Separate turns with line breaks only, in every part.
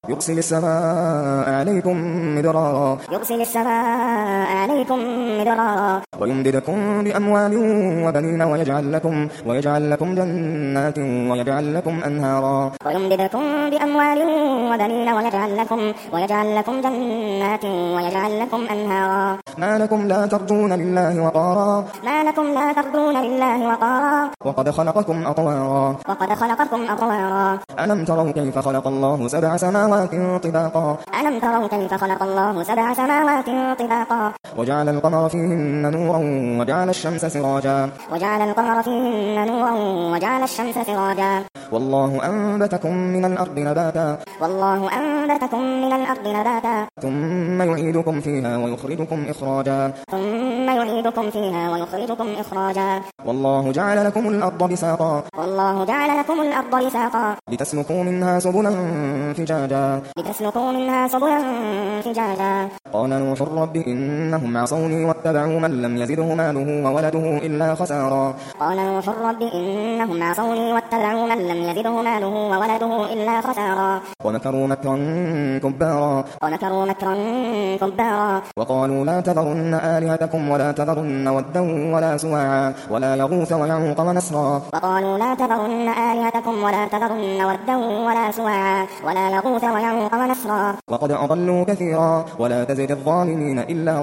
يرسل السماء عليكم مدرارا ويمددكم بأموال وبنين ويجعل لكم جنات ويجعل لكم أنهارا ما لكم لا ترجون لله وقارا وقد خلقكم أطوارا ألم تروا كيف خلق الله سبع سماوات طباقا وجعل القمر فيهن نورا وجعل الشمس سراجا والله أنبتكم من الأرض نباتا ثم يعيدكم فيها ويخرجكم إخراجا والله جعل لكم الأرض بساطا لتسلكوا منها سبلا فجاجا قال نوح رب إنهم عصوني واتبعوا من لم يزده ماله وولده إلا خسارا ومكروا مكرا كبارا وقالوا لا تذرن آلهتكم ولا تذرن ودا ولا سواعا ولا يغوث ويعوق ونسرا وقد أضلوا كثيرا ولا تزد الظالمين إلا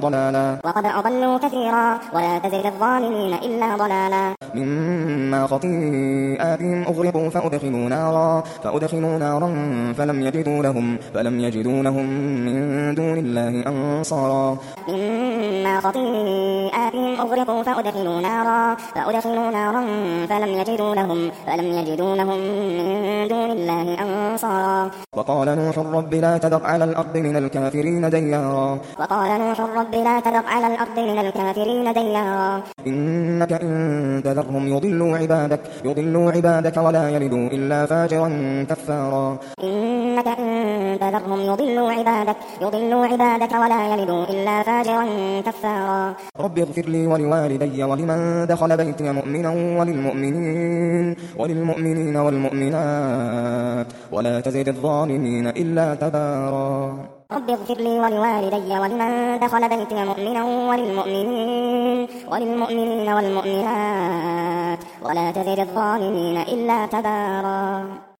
ضلالا مما خطيئاتهم أغرقوا فأدخلوا نارا فلم يجدوا لهم من دون الله أنصارا وقال نوح رب لا تذر على الأرض من الكافرين ديارا إنك إن تذرهم يضلوا عبادك ولا يلدوا إلا فاجرا كفارا رب اغفر لي ولوالدي ولمن دخل بيتي مؤمنا وللمؤمنين والمؤمنات ولا تزد الظالمين إلا تبارا
رب اغفر لي ولوالدي ولمن دخل بيتي مؤمنا وللمؤمنين والمؤمنات ولا تزد الظالمين إلا تبارا